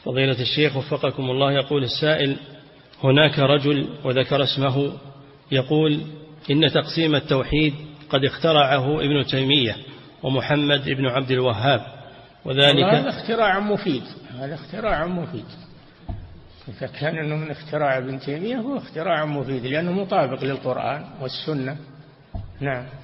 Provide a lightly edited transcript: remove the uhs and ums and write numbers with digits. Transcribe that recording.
فضيلة الشيخ وفقكم الله، يقول السائل: هناك رجل وذكر اسمه يقول إن تقسيم التوحيد قد اخترعه ابن تيمية ومحمد ابن عبد الوهاب، وذلك هذا اختراع مفيد، هذا اختراع مفيد. إذا كان أنه من اختراع ابن تيمية هو اختراع مفيد، لأنه مطابق للقرآن والسنة. نعم.